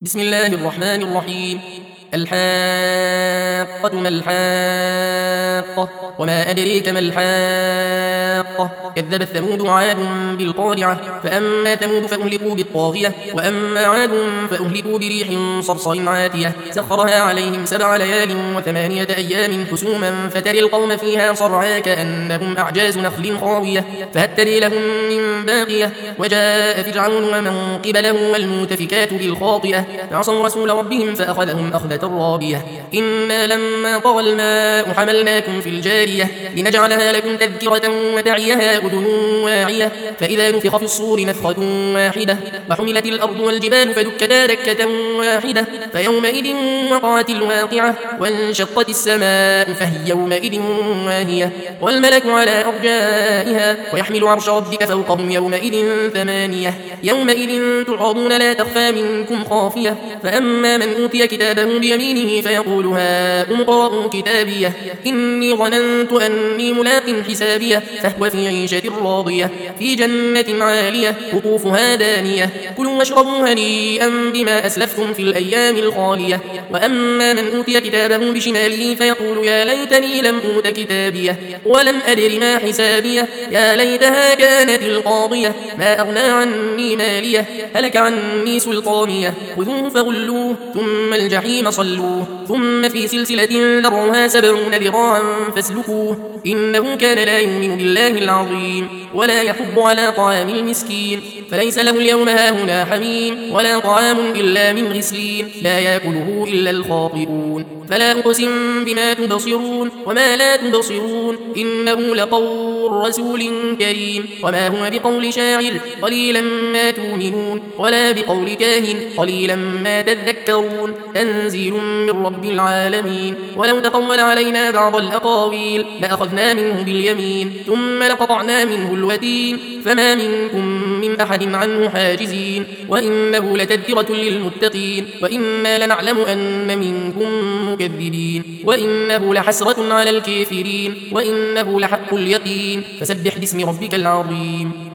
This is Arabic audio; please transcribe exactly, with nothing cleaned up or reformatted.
بسم الله الرحمن الرحيم. الحاقة ما الحاقة وما أدريك ما الحاقة كذبت ثمود وعاد بالقارعة فأما ثمود فأهلكوا بالطاغية وأما عاد فأهلكوا بريح صرصر عاتية سخرها عليهم سبع ليال وثمانية أيام حسوما فترى القوم فيها صرعا كأنهم أعجاز نخل خاوية فهل تري لهم من باقية وجاء فرعون ومن قبله والمؤتفكات بالخاطئة فعصوا رسول ربهم فأخذهم أخذة رابية إنا لما طغى الماء حملناكم في الجارية لنجعلها لكم تذكرة وتعيها أذن واعية فإذا نفخ في الصور نفخة واحدة وحملت الأرض والجبال فدكتا دكة واحدة فيومئذ وقعت الواقعة وانشقت السماء فهي يومئذ واهية والملك على أرجائها ويحمل عرش ربك فوقهم يومئذ ثمانية يومئذ تعرضون لا تخفى منكم خافية فأما من أوتي كتابه بيمينه فيقول هاؤم اقرءوا كتابيه إني ظننت أني ملاق حسابيه فهو في عيشة راضية في جنة عالية قطوفها دانية كلوا واشربوا هنيئا بما أسلفتم في الأيام الخالية وأما من أوتي كتابه بشماله فيقول يا ليتني لم أوت كتابيه ولم أدر ما حسابيه يا ليتها كانت القاضية ما أغنى عني ماليه هلك عني سلطانيه خذوه فغلوه ثم الجحيم صلوه ثم في سلسلة ذرعها سبعون ذراعا فاسلكوه إنه كان لا يؤمن بالله العظيم ولا يحب على طعام المسكين فليس له اليوم هاهنا حميم ولا طعام إلا من غسلين لا يأكله إلا الخاطئون فلا أقسم بما تبصرون وما لا تبصرون إنه لقول رسول كريم وما هو بقول شاعر قليلا ما تؤمنون ولا بقول كاهن قليلا ما تذكرون تنزيل من رب العالمين ولو تقول علينا بعض الأقاويل لأخذنا منه باليمين ثم لقطعنا منه الوتين فما منكم من أحد عنه حاجزين وإنه لتذكرة للمتقين وإنا لنعلم أن منكم مكذبين وإنه لحسرة على الكافرين وإنه لحق اليقين فسبح باسم ربك العظيم.